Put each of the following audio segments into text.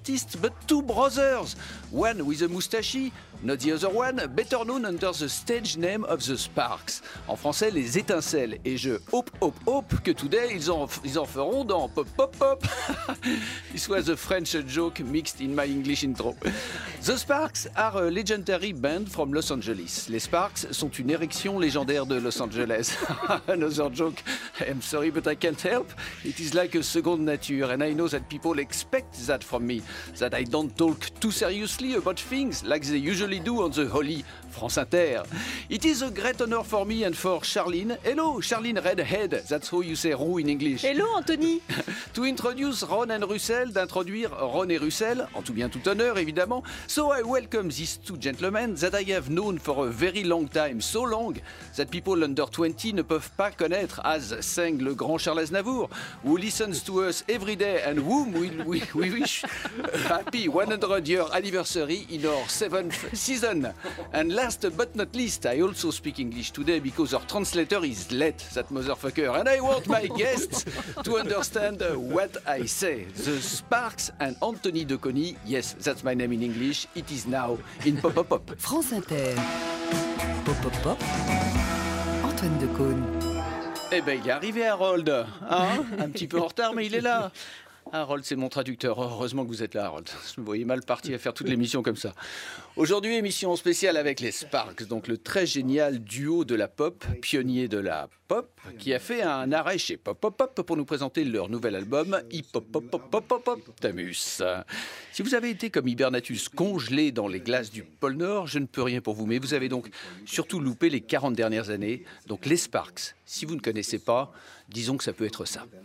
artists, but two brothers. One with a moustache, not the other one, better known under the stage name of the Sparks. En français, les étincelles. Et je hope que today ils en feront dans Pop Pop Pop. This was a French joke mixed in my English intro. The Sparks are a legendary band from Los Angeles. Les Sparks sont une érection légendaire de Los Angeles. Another joke. I'm sorry, but I can't help. It is like a second nature, and I know that people expect that from me. That I don't talk too seriously about things like they usually do on the holy France Inter. It is a great honor for me and for Charline. Hello, Charline Redhead. That's how you say roux in English. Hello, Anthony. To introduce Ron and Russell, d'introduire Ron et Russell, en tout bien tout honneur évidemment. So I welcome these two gentlemen that I have known for a very long time, so long that people under 20 ne peuvent pas connaître, as sang le grand Charles Aznavour, who listens to us every day and whom we wish a happy 100-year anniversary in our 7th season. And last but not least, I also speak English today because our translator is late, that motherfucker, and I want my guests to understand what I say. The Sparks and Anthony Deconny, yes, that's my name in English, it is now in Pop Pop Pop. France Inter. Pop Pop Pop. Antoine Decaune. Eh ben, il est arrivé, Harold. Hein, un petit peu en retard, mais il est là. Harold, c'est mon traducteur. Heureusement que vous êtes là, Harold. Je me voyais mal parti à faire toute l'émission comme ça. Aujourd'hui, émission spéciale avec les Sparks, donc le très génial duo de la pop, pionnier de la pop, qui a fait un arrêt chez Pop Pop Pop pour nous présenter leur nouvel album Hip Hop Pop Pop Pop Pop Pop Tamus. Si vous avez été comme Hibernatus congelé dans les glaces du pôle Nord, je ne peux rien pour vous, mais vous avez donc surtout loupé les 40 dernières années. Donc les Sparks, si vous ne connaissez pas, disons que ça peut être ça.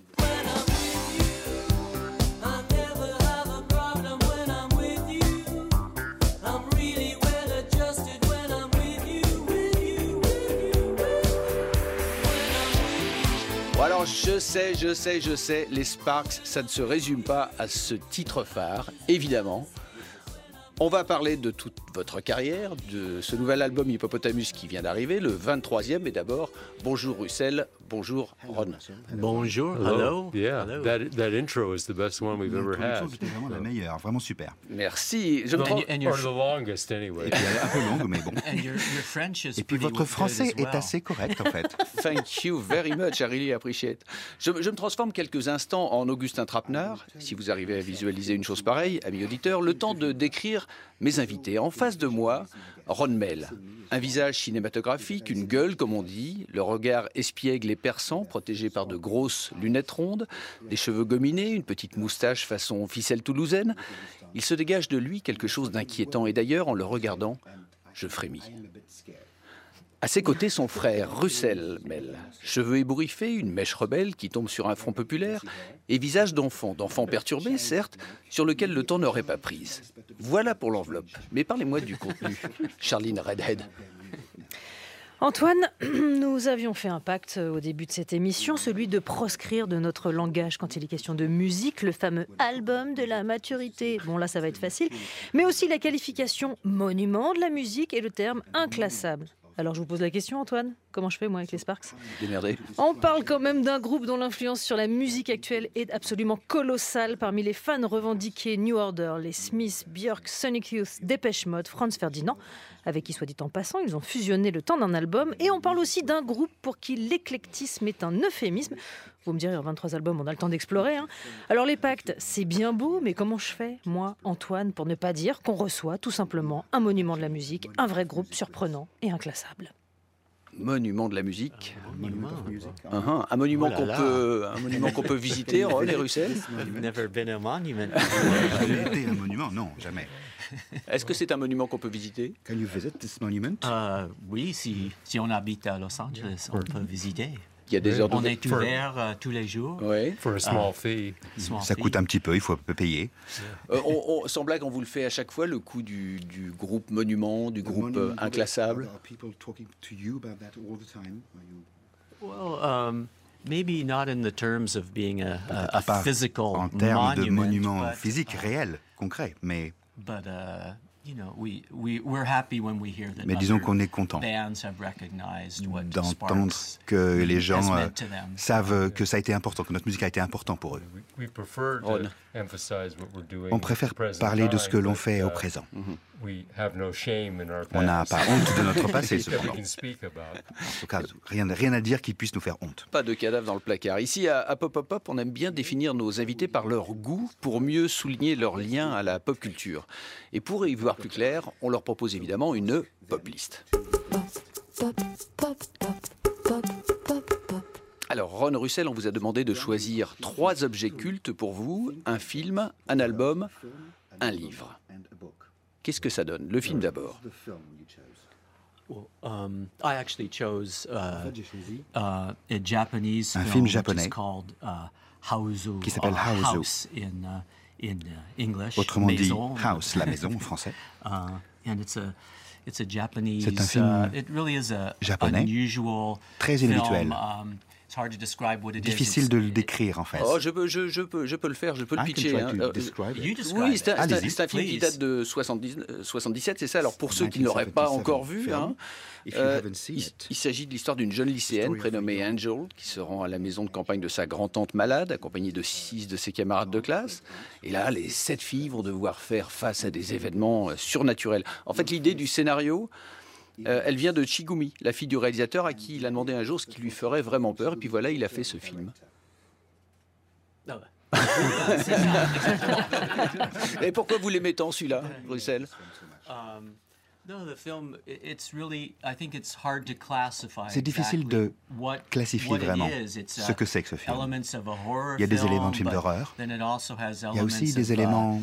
Alors je sais, les Sparks, ça ne se résume pas à ce titre phare, évidemment. On va parler de toute votre carrière, de ce nouvel album Hippopotamus qui vient d'arriver, le 23e. Et d'abord, bonjour Russell, bonjour Ron. Bonjour, hello. Yeah, hello. that intro is the best one we've ever had. C'était vraiment la meilleure, vraiment super. Merci. Je me Or trompe- the longest, anyway. Et puis elle est un peu longue, mais bon. And your French is Et puis pretty votre good français as well. est assez correct en fait. Thank you very much, I really appreciate. Je me transforme quelques instants en Augustin Trapenard, si vous arrivez à visualiser une chose pareille, amis auditeurs, le temps de décrire mes invités. En face de moi, Ron Mel. Un visage cinématographique, une gueule comme on dit, le regard espiègle et perçant, protégé par de grosses lunettes rondes, des cheveux gominés, une petite moustache façon ficelle toulousaine. Il se dégage de lui quelque chose d'inquiétant et d'ailleurs, en le regardant, je frémis. À ses côtés, son frère, Russell Mel. Cheveux ébouriffés, une mèche rebelle qui tombe sur un front populaire et visage d'enfant perturbé, certes, sur lequel le temps n'aurait pas prise. Voilà pour l'enveloppe. Mais parlez-moi du contenu, Charline Redhead. Antoine, nous avions fait un pacte au début de cette émission, celui de proscrire de notre langage quand il est question de musique, le fameux album de la maturité. Bon, là, ça va être facile. Mais aussi la qualification monument de la musique et le terme inclassable. Alors, je vous pose la question, Antoine. Comment je fais, moi, avec les Sparks ? Démerdez. On parle quand même d'un groupe dont l'influence sur la musique actuelle est absolument colossale. Parmi les fans revendiqués, New Order, les Smiths, Björk, Sonic Youth, Dépêche Mode, Franz Ferdinand, avec qui, soit dit en passant, ils ont fusionné le temps d'un album. Et on parle aussi d'un groupe pour qui l'éclectisme est un euphémisme. Vous me direz, en 23 albums, on a le temps d'explorer. Hein. Alors les pactes, c'est bien beau, mais comment je fais, moi, Antoine, pour ne pas dire qu'on reçoit tout simplement un monument de la musique, un vrai groupe surprenant et inclassable ? Monument de la musique. Monument. Un monument Oh là là. un monument qu'on peut visiter, Ron et Russell. You've never been a monument. Jamais été un monument? Non, jamais. Est-ce que c'est un monument qu'on peut visiter? Can you visit this monument? Oui, si on habite à Los Angeles, on peut visiter. Il y a des heures On d'ouverture. est ouvert tous les jours. Oui. For a small fee. Ça coûte un petit peu, il faut payer. Sans blague, on vous le fait à chaque fois, le coup du groupe monument, du groupe inclassable. Are people talking to you about that all the time? Well, maybe not in the terms of being a Pas physical en termes de monument, monument but, physique, réel, concret, mais But Mais disons qu'on est content d'entendre que les gens savent que ça a été important, que notre musique a été importante pour eux. On préfère parler de ce que l'on fait au présent. On n'a pas honte de notre passé, cependant. En tout cas, rien à dire qui puisse nous faire honte. Pas de cadavre dans le placard. Ici, à Pop Pop Pop, on aime bien définir nos invités par leur goût pour mieux souligner leur lien à la pop culture. Et pour y voir plus clair, on leur propose évidemment une pop list. Alors, Ron Russell, on vous a demandé de choisir 3 objets cultes pour vous, un film, un album, un livre. Qu'est-ce que ça donne? Le film d'abord. I actually chose a Japanese Un film film japonais qui s'appelle Haozu. House in English. Autrement dit, maison. House, la maison en français. And it's a Japanese. C'est un film it really is a japonais, unusual très inhabituel. film. It's hard to describe what it is. Difficile de le décrire, en fait. Oh, je peux le faire, je peux le pitcher. You describe Oui, it. c'est Allez-y. un film qui Please. date de 77, c'est ça. Alors pour ceux qui ne l'auraient pas encore vu, hein, il s'agit de l'histoire d'une jeune lycéenne prénommée Angel qui se rend à la maison de campagne de sa grand-tante malade, accompagnée de 6 de ses camarades de classe. Et là, les 7 filles vont devoir faire face à des événements surnaturels. En fait, l'idée du scénario, elle vient de Chigumi, la fille du réalisateur à qui il a demandé un jour ce qui lui ferait vraiment peur. Et puis voilà, il a fait ce film. Et pourquoi vous l'aimez tant, celui-là, Russell? C'est difficile de classifier vraiment ce que c'est que ce film. Il y a des éléments de film d'horreur. Il y a aussi des éléments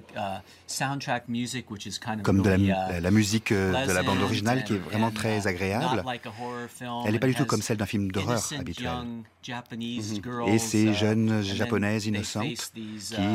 comme de la musique de la bande originale qui est vraiment très agréable. Elle n'est pas du tout comme celle d'un film d'horreur habituel. Et ces jeunes japonaises innocentes qui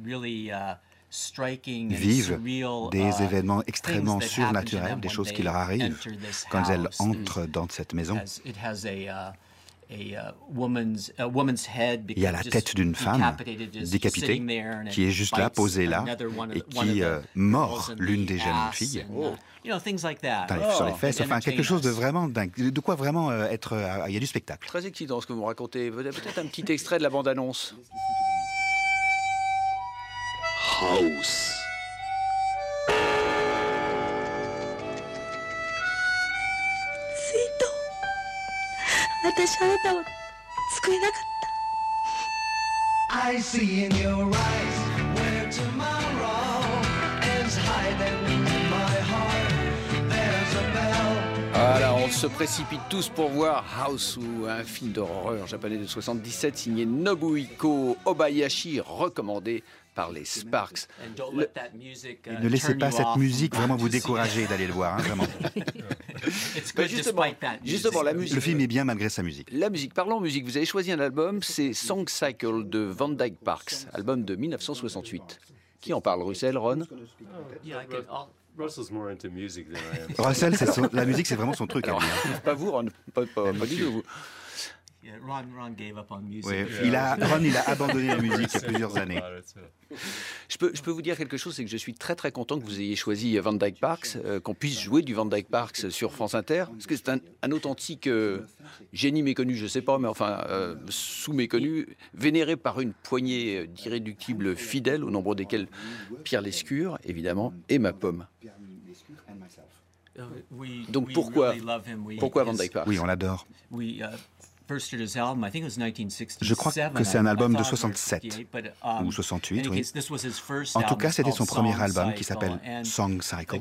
vivent des événements extrêmement surnaturels, des choses qui leur arrivent quand elles entrent dans cette maison. Il y a la tête d'une femme décapitée qui est juste là, posée là, et qui mord l'une des jeunes filles sur les fesses. Enfin, quelque chose de vraiment dingue, de quoi vraiment être... Il y a du spectacle. Très excitant ce que vous me racontez. Peut-être un petit extrait de la bande-annonce. House. 私あなたを救えなかった I see in your eyes where tomorrow is hiding in my heart. There's a bell. Voilà, on se précipite tous pour voir House, ou un film d'horreur japonais de 77 signé Nobuhiko Obayashi, recommandé par les Sparks. Et ne laissez pas cette musique vraiment vous décourager d'aller le voir, hein, vraiment. Justement, la musique. Le film est bien malgré sa musique. La musique, parlons musique. Vous avez choisi un album, c'est Song Cycle de Van Dyke Parks, album de 1968. Qui en parle, Russell, Ron? Russell's more into music than I am. Russell, la musique, c'est vraiment son truc. Alors, pas vous, Ron, pas du tout, vous. Ron gave up on music. Oui, Ron, il a abandonné la musique il y a plusieurs années. Je peux vous dire quelque chose, c'est que je suis très très content que vous ayez choisi Van Dyke Parks, qu'on puisse jouer du Van Dyke Parks sur France Inter, parce que c'est un authentique génie méconnu, je sais pas, mais enfin sous-méconnu, vénéré par une poignée d'irréductibles fidèles, au nombre desquels Pierre Lescure, évidemment, et ma pomme. Donc pourquoi Van Dyke Parks? Oui, on l'adore. Je crois que c'est un album de 67 ou 68, oui. En tout cas, c'était son premier album qui s'appelle Song Cycle.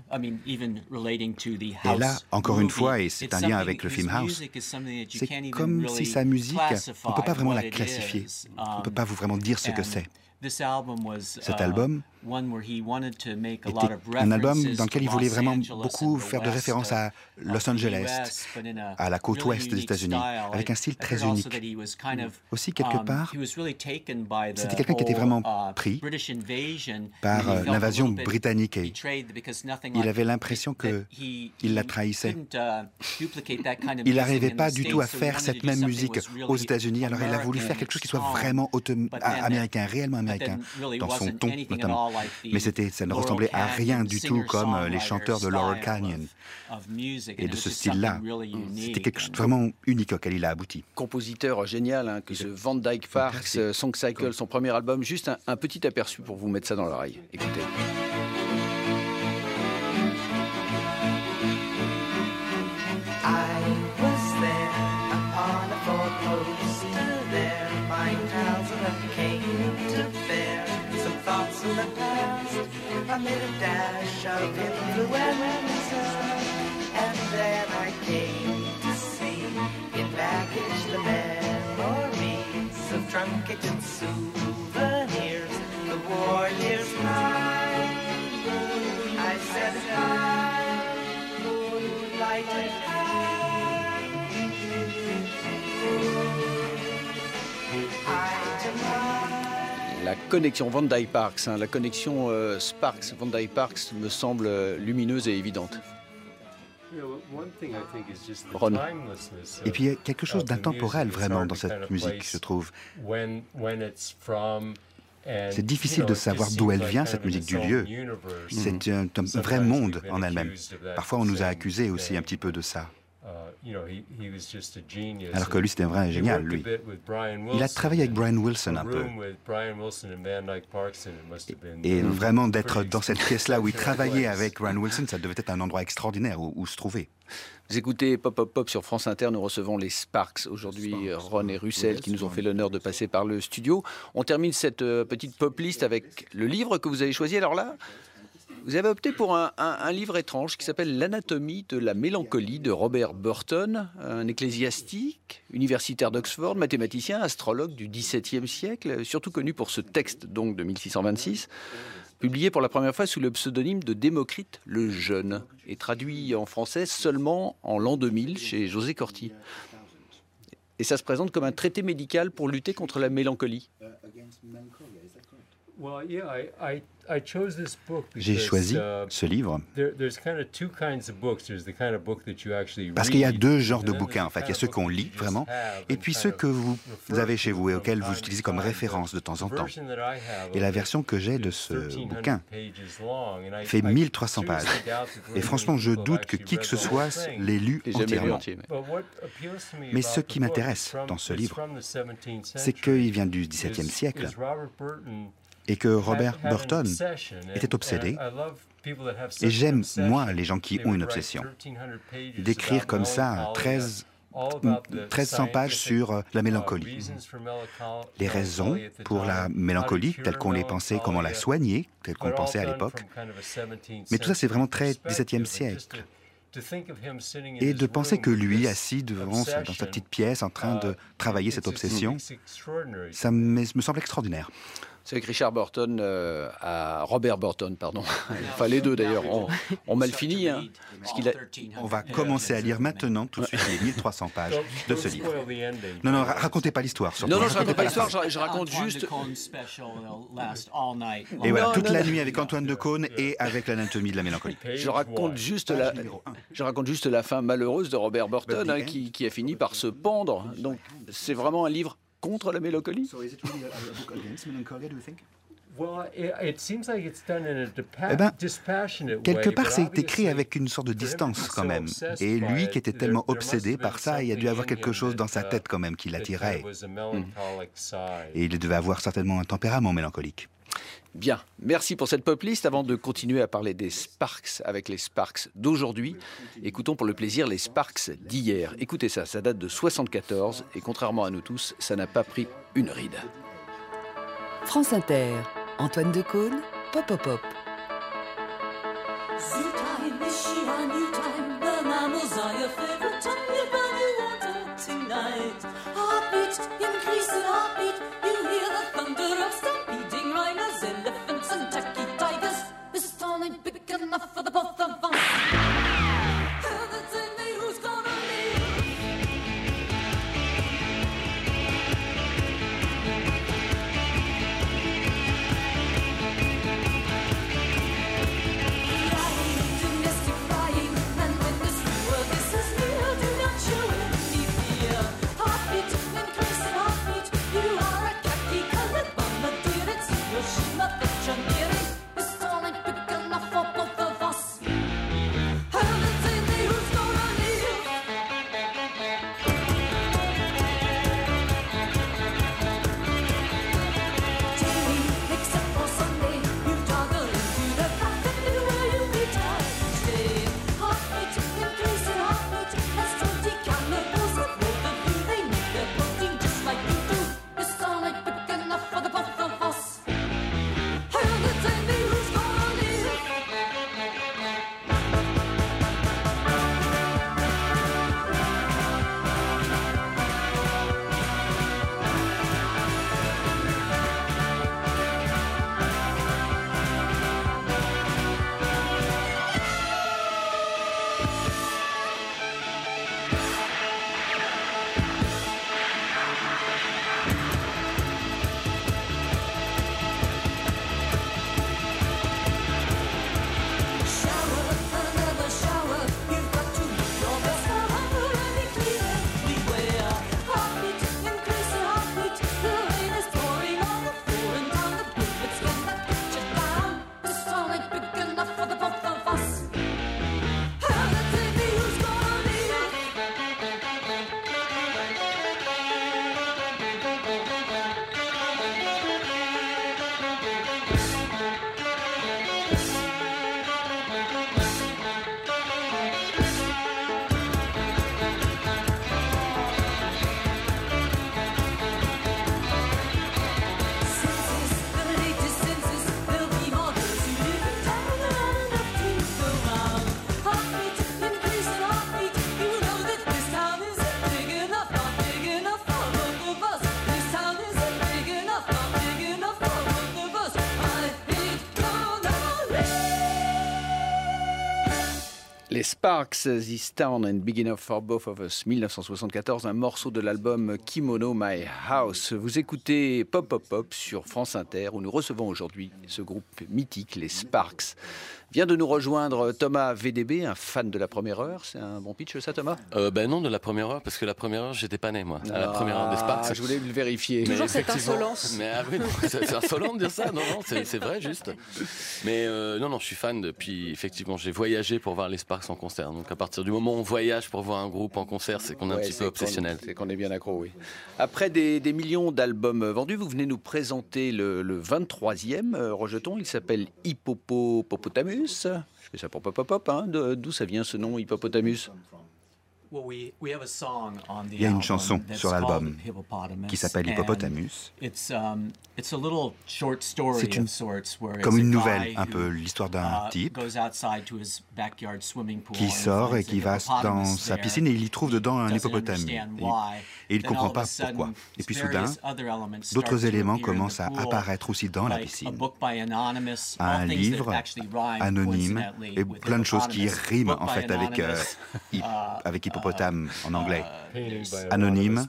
Et là, encore une fois, et c'est un lien avec le film House, c'est comme si sa musique, on ne peut pas vraiment la classifier. On ne peut pas vraiment dire ce que c'est. Cet album était un album dans lequel il voulait vraiment beaucoup faire de référence à Los Angeles, à la côte ouest des États-Unis, avec un style très unique. Aussi, quelque part, c'était quelqu'un qui était vraiment pris par l'invasion britannique et il avait l'impression qu'il la trahissait. Il n'arrivait pas du tout à faire cette même musique aux États-Unis, alors il a voulu faire quelque chose qui soit vraiment américain, réellement américain. américain, dans son ton notamment. Mais ça ne ressemblait à rien du tout comme les chanteurs de Laurel Canyon. Et de ce style-là, c'était quelque chose de vraiment unique auquel il a abouti. Compositeur génial, hein, que ce Van Dyke Parks, Song Cycle, son premier album. Juste un petit aperçu pour vous mettre ça dans l'oreille. Écoutez. I made a dash of influenza, and then I came to see in baggage the memories of truncated souvenirs, the war years mine. I said hi, moonlight and high. I demand. La connexion Van Dyke Parks, hein, la connexion Sparks-Van Dyke Parks me semble lumineuse et évidente. Ron. Et puis il y a quelque chose d'intemporel vraiment dans cette musique, je trouve. C'est difficile de savoir d'où elle vient, cette musique du lieu. C'est un vrai monde en elle-même. Parfois on nous a accusés aussi un petit peu de ça. Alors que lui, c'était un vrai génial, lui. Il a travaillé avec Brian Wilson un peu. Et vraiment, d'être dans cette pièce-là où il travaillait avec Brian Wilson, ça devait être un endroit extraordinaire où se trouver. Vous écoutez Pop Pop Pop sur France Inter, nous recevons les Sparks aujourd'hui, Ron et Russell qui nous ont fait l'honneur de passer par le studio. On termine cette petite pop list avec le livre que vous avez choisi. Alors là, vous avez opté pour un livre étrange qui s'appelle L'anatomie de la mélancolie de Robert Burton, un ecclésiastique, universitaire d'Oxford, mathématicien, astrologue du XVIIe siècle, surtout connu pour ce texte donc de 1626, publié pour la première fois sous le pseudonyme de Démocrite le Jeune et traduit en français seulement en l'an 2000 chez José Corti. Et ça se présente comme un traité médical pour lutter contre la mélancolie. J'ai choisi ce livre parce qu'il y a deux genres de bouquins, en fait. Il y a ceux qu'on lit vraiment, et puis ceux que vous avez chez vous et auxquels vous utilisez comme référence de temps en temps. Et la version que j'ai de ce bouquin fait 1300 pages. Et franchement, je doute que qui que ce soit l'ait lu entièrement. Mais ce qui m'intéresse dans ce livre, c'est qu'il vient du XVIIe siècle et que Robert Burton était obsédé. Et j'aime, moi, les gens qui ont une obsession. D'écrire comme ça 1300 pages sur la mélancolie. Les raisons pour la mélancolie, telles qu'on les pensait, comment la soigner, telles qu'on pensait à l'époque. Mais tout ça, c'est vraiment très XVIIe siècle. Et de penser que lui, assis dans sa petite pièce, en train de travailler cette obsession, ça me semble extraordinaire. C'est avec Richard Burton, Robert Burton, pardon. Enfin, les deux d'ailleurs, ont mal fini. Hein, parce qu'il a... On va commencer à lire maintenant, tout de suite, les 1300 pages de ce livre. Non, racontez pas l'histoire. Non, je raconte pas l'histoire, je raconte juste... Et voilà, toute la nuit avec Antoine de Caunes et avec l'anatomie de la mélancolie. Je raconte juste la fin malheureuse de Robert Burton, hein, qui a fini par se pendre. Donc, c'est vraiment un livre contre la mélancolie. Eh bien, quelque part, c'est écrit avec une sorte de distance quand même. Et lui, qui était tellement obsédé par ça, il a dû avoir quelque chose dans sa tête quand même qui l'attirait. Et il devait avoir certainement un tempérament mélancolique. Bien, merci pour cette pop list. Avant de continuer à parler des Sparks avec les Sparks d'aujourd'hui, écoutons pour le plaisir les Sparks d'hier. Écoutez ça, ça date de 1974 et contrairement à nous tous, ça n'a pas pris une ride. France Inter, Antoine de Caunes, Pop Pop Pop. Enough for the both of us. Who's gonna lead? Lying, demystifying, and when this world this is real, do not show any fear. Heartbeat, increase in heartbeat. You are a khaki-colored bombardier. Les Sparks, This Town and Big Enough for Both of Us, 1974, un morceau de l'album Kimono My House. Vous écoutez Pop Pop Pop sur France Inter, où nous recevons aujourd'hui ce groupe mythique, les Sparks. Vient de nous rejoindre Thomas VDB, un fan de la première heure. C'est un bon pitch ça, Thomas? Ben non, de la première heure, parce que la première heure, j'étais pas né, moi. À la première heure des Sparks. Je voulais le vérifier. Toujours cette insolence. Mais oui, non, c'est insolent de dire ça. Non, c'est vrai, juste. Mais non, je suis fan depuis, effectivement, j'ai voyagé pour voir les Sparks en concert. Donc à partir du moment où on voyage pour voir un groupe en concert, c'est qu'on est un petit peu obsessionnel. C'est qu'on est bien accro, oui. Après des millions d'albums vendus, vous venez nous présenter le 23e rejeton. Il s'appelle Hippopotamus. Je fais ça pour Pop Pop Pop, hein. D'où ça vient ce nom, Hippopotamus? Il y a une chanson sur l'album qui s'appelle Hippopotamus. C'est comme une nouvelle, un peu l'histoire d'un type qui sort et qui va dans sa piscine et il y trouve dedans un hippopotame. Et il ne comprend pas pourquoi. Et puis soudain, d'autres éléments commencent à apparaître aussi dans la piscine. Un livre anonyme et plein de choses qui riment en fait avec hippopotame en anglais. Anonyme,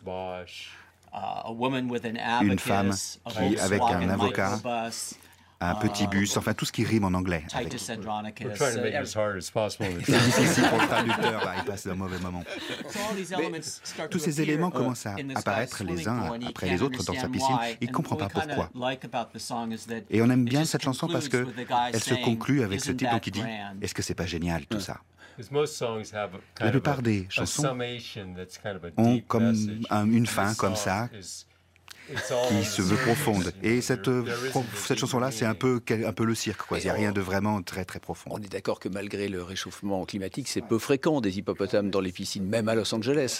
une femme qui, avec un avocat, un petit bus, enfin tout ce qui rime en anglais. We're trying to make it as hard as possible. C'est difficile pour le traducteur, là, il passe un mauvais moment. Tous ces éléments commencent à apparaître les uns après les autres dans sa piscine. Il ne comprend pas pourquoi. Et on aime bien cette chanson parce qu'elle se conclut avec ce type qui dit « Est-ce que c'est pas génial tout ça ?» La plupart des chansons ont comme une fin comme ça qui se veut profonde. Et cette chanson-là, c'est un peu le cirque, quoi. Il n'y a rien de vraiment très très profond. On est d'accord que malgré le réchauffement climatique, c'est peu fréquent des hippopotames dans les piscines, même à Los Angeles.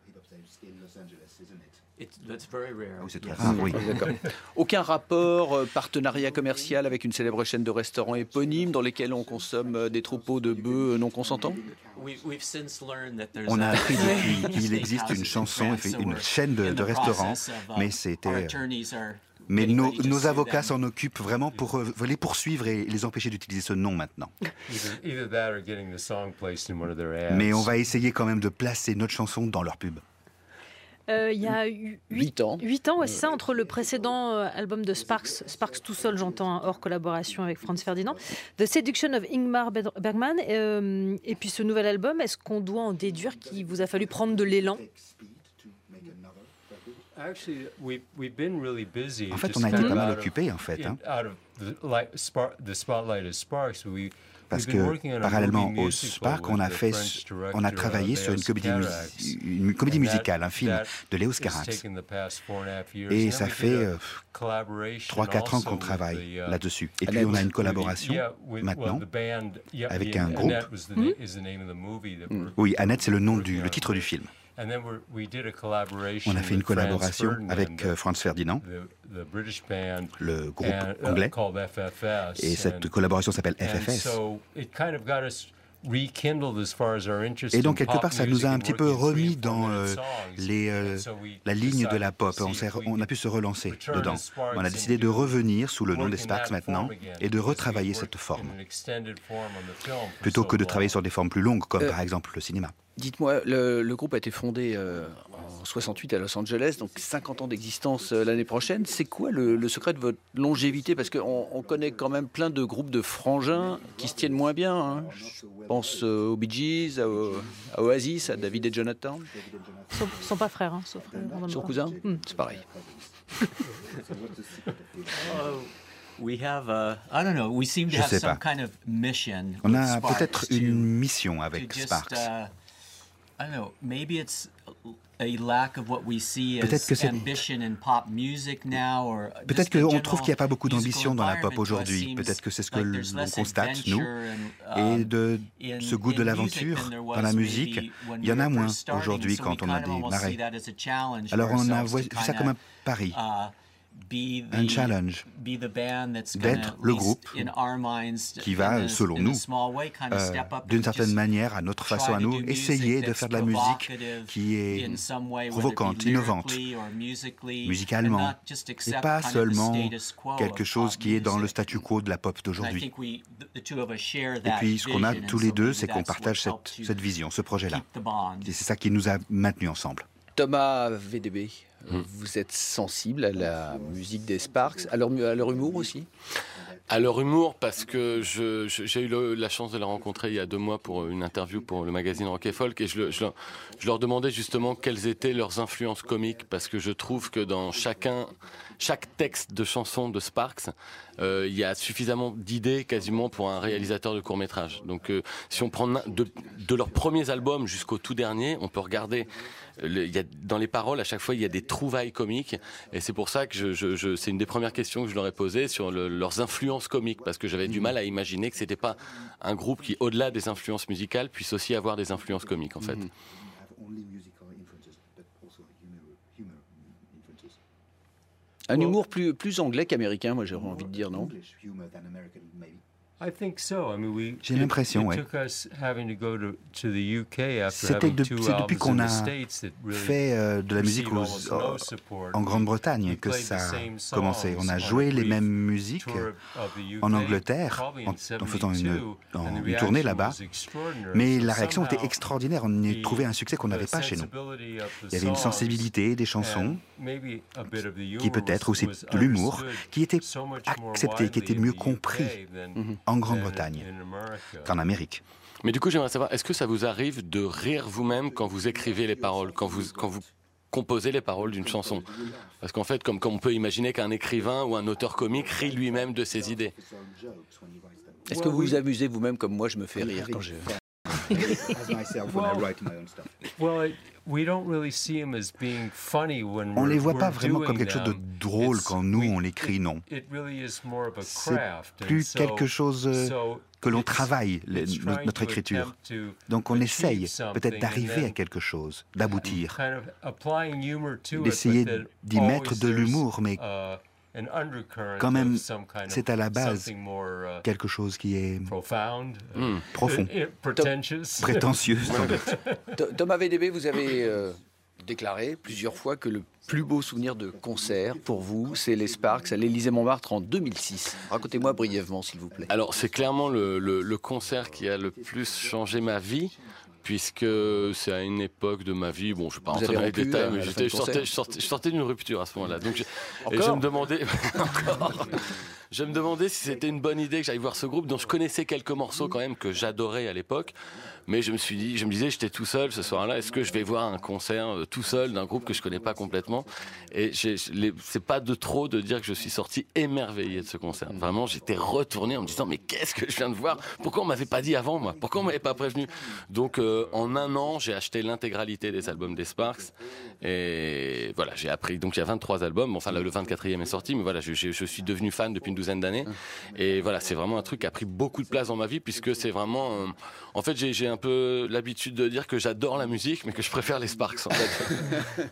C'est très rare, oui. D'accord. Aucun rapport, partenariat commercial avec une célèbre chaîne de restaurants éponymes dans lesquels on consomme des troupeaux de bœufs non consentants? On a appris depuis qu'il existe une chanson, une chaîne de restaurants, mais nos avocats s'en occupent vraiment pour les poursuivre et les empêcher d'utiliser ce nom maintenant. Mais on va essayer quand même de placer notre chanson dans leur pub. Il y a 8 ans. 8 ans, ouais, c'est ça, entre le précédent album de Sparks tout seul, j'entends, hein, hors collaboration avec Franz Ferdinand, The Seduction of Ingmar Bergman, et puis ce nouvel album, est-ce qu'on doit en déduire qu'il vous a fallu prendre de l'élan? En fait, on a été pas mal occupés, en fait. Hein. Parce que, parallèlement au Spark, on a travaillé sur une comédie musicale, un film de Léos Carax. Et ça fait 3-4 ans qu'on travaille là-dessus. Et puis on a une collaboration maintenant avec un groupe. Oui, Annette, c'est le titre du film. On a fait une collaboration avec Franz Ferdinand, le groupe anglais, et cette collaboration s'appelle FFS. Et donc, quelque part, ça nous a un petit peu remis dans la ligne de la pop. On a pu se relancer dedans. On a décidé de revenir sous le nom des Sparks maintenant et de retravailler cette forme, plutôt que de travailler sur des formes plus longues, comme par exemple le cinéma. Dites-moi, le groupe a été fondé en 68 à Los Angeles, donc 50 ans d'existence l'année prochaine. C'est quoi le secret de votre longévité? Parce qu'on connaît quand même plein de groupes de frangins qui se tiennent moins bien. Hein. Je pense aux Bee Gees, à Oasis, à David et Jonathan. Ils ne sont pas frères, hein, sauf Son cousin, c'est pareil. Je sais pas. On a peut-être une mission avec Sparks. Peut-être qu'on trouve qu'il n'y a pas beaucoup d'ambition dans la pop aujourd'hui. Peut-être que c'est ce que l'on constate, nous. Et de ce goût de l'aventure dans la musique, il y en a moins aujourd'hui quand on a démarré. Alors on a vu ça comme un pari. un challenge d'être le groupe qui va, selon nous, d'une certaine manière, à notre façon à nous, essayer de faire de la musique qui est provocante, innovante, musicalement, et pas seulement quelque chose qui est dans le statu quo de la pop d'aujourd'hui. Et puis, ce qu'on a tous les deux, c'est qu'on partage cette vision, ce projet-là. Et c'est ça qui nous a maintenus ensemble. Thomas VDB, vous êtes sensible à la musique des Sparks, à leur humour aussi? À leur humour, parce que j'ai eu la chance de la rencontrer il y a 2 mois pour une interview pour le magazine Rock & Folk, et je leur demandais justement quelles étaient leurs influences comiques, parce que je trouve que dans chaque texte de chanson de Sparks, il y a suffisamment d'idées quasiment pour un réalisateur de court-métrage. Donc si on prend de leurs premiers albums jusqu'au tout dernier, on peut regarder, dans les paroles, à chaque fois, il y a des trouvailles comiques, et c'est pour ça que c'est une des premières questions que je leur ai posées sur leurs influences comiques, parce que j'avais du mal à imaginer que c'était pas un groupe qui, au-delà des influences musicales, puisse aussi avoir des influences comiques, en fait. Un humour plus anglais qu'américain, moi j'aurais envie de dire, non? J'ai l'impression, oui. C'est depuis qu'on a fait de la musique en Grande-Bretagne que ça a commencé. On a joué les mêmes musiques en Angleterre en faisant une tournée là-bas, mais la réaction était extraordinaire. On y trouvait un succès qu'on n'avait pas chez nous. Il y avait une sensibilité des chansons, qui peut-être aussi de l'humour, qui était accepté, qui était mieux compris en Grande-Bretagne qu'en Amérique. Mais du coup, j'aimerais savoir, est-ce que ça vous arrive de rire vous-même quand vous écrivez les paroles, quand vous composez les paroles d'une chanson? Parce qu'en fait, comme on peut imaginer qu'un écrivain ou un auteur comique rit lui-même de ses idées. Est-ce que vous vous amusez vous-même comme moi, je me fais rire quand je... On ne les voit pas vraiment comme quelque chose de drôle quand nous, on l'écrit, non. C'est plus quelque chose que l'on travaille, notre écriture. Donc on essaye peut-être d'arriver à quelque chose, d'aboutir, d'essayer d'y mettre de l'humour, mais quand même, c'est à la base quelque chose qui est profond, prétentieux. Thomas VDB, vous avez déclaré plusieurs fois que le plus beau souvenir de concert pour vous, c'est les Sparks à l'Élysée-Montmartre en 2006. Racontez-moi brièvement, s'il vous plaît. Alors, c'est clairement le concert qui a le plus changé ma vie, puisque c'est à une époque de ma vie, bon, je ne vais pas rentrer dans les détails, mais je sortais d'une rupture à ce moment-là. Donc, et je me demandais... Encore. Je me demandais si c'était une bonne idée que j'aille voir ce groupe dont je connaissais quelques morceaux quand même que j'adorais à l'époque, mais je me disais, j'étais tout seul ce soir-là, est-ce que je vais voir un concert tout seul d'un groupe que je connais pas complètement? Et c'est pas de trop de dire que je suis sorti émerveillé de ce concert. Vraiment, j'étais retourné en me disant, mais qu'est-ce que je viens de voir? Pourquoi on m'avait pas dit avant, moi? Pourquoi on m'avait pas prévenu? Donc en un an, j'ai acheté l'intégralité des albums des Sparks, et voilà, j'ai appris. Donc il y a 23 albums, enfin le 24e est sorti, mais voilà, je suis devenu fan depuis une douzaine d'années, et voilà, c'est vraiment un truc qui a pris beaucoup de place dans ma vie, puisque c'est vraiment en fait j'ai un peu l'habitude de dire que j'adore la musique mais que je préfère les Sparks en fait.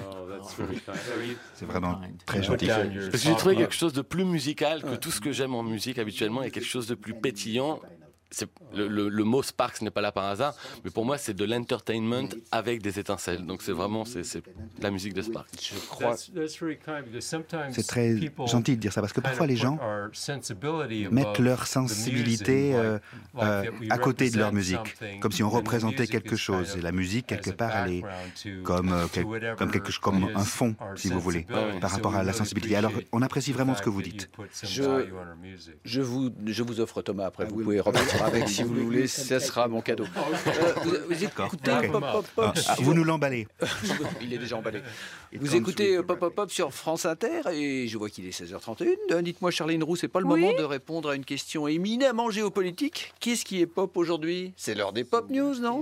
C'est vraiment très gentil. Parce que j'ai trouvé quelque chose de plus musical que tout ce que j'aime en musique habituellement, et quelque chose de plus pétillant. Le mot Sparks n'est pas là par hasard, mais pour moi c'est de l'entertainment avec des étincelles. Donc c'est vraiment c'est la musique de Sparks. Je crois. C'est très gentil de dire ça, parce que parfois les gens mettent leur sensibilité à côté de leur musique, comme si on représentait quelque chose. Et la musique quelque part elle est comme un fond, si vous voulez, par rapport à la sensibilité. Alors on apprécie vraiment ce que vous dites. Je vous offre Thomas, après vous pouvez repartir avec si vous le voulez, ça sera mon cadeau. Vous écoutez Pop Pop Pop. Vous nous l'emballez. Il est déjà emballé. Vous écoutez Pop Pop Pop sur France Inter, et je vois qu'il est 16h31. Dites-moi, Charline Roux, c'est pas le moment de répondre à une question éminemment géopolitique. Qu'est-ce qui est pop aujourd'hui? C'est l'heure des Pop News, non?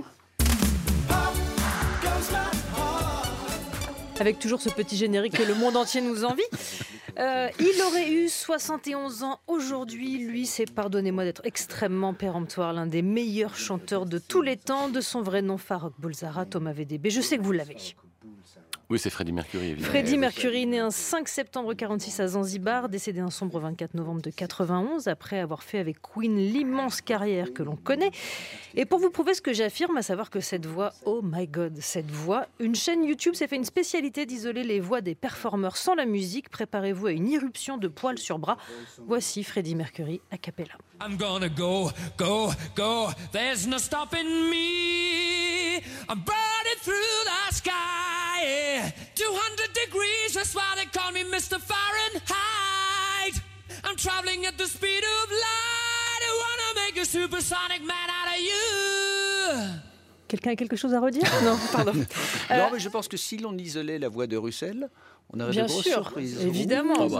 Avec toujours ce petit générique que le monde entier nous envie. Il aurait eu 71 ans aujourd'hui. Lui, c'est, pardonnez-moi d'être extrêmement péremptoire, l'un des meilleurs chanteurs de tous les temps. De son vrai nom, Farrokh Bulsara, Thomas VDB. Je sais que vous l'avez. Oui, c'est Freddie Mercury, évidemment. Freddie Mercury, né un 5 septembre 1946 à Zanzibar, décédé un sombre 24 novembre de 91, après avoir fait avec Queen l'immense carrière que l'on connaît. Et pour vous prouver ce que j'affirme, à savoir que cette voix, oh my god, cette voix, une chaîne YouTube s'est fait une spécialité d'isoler les voix des performeurs sans la musique. Préparez-vous à une irruption de poils sur bras. Voici Freddie Mercury a cappella. I'm gonna go, go, go. There's no stopping me. I'm burning through the sky. 200 degrees, that's why they call me Mr. Fahrenheit. I'm traveling at the speed of light. I wanna make a supersonic man out of you. Quelqu'un a quelque chose à redire? Non, pardon. Non, mais je pense que si l'on isolait la voix de Russell, on aurait Bien de grosses sûr, surprises. évidemment. Oh, bah.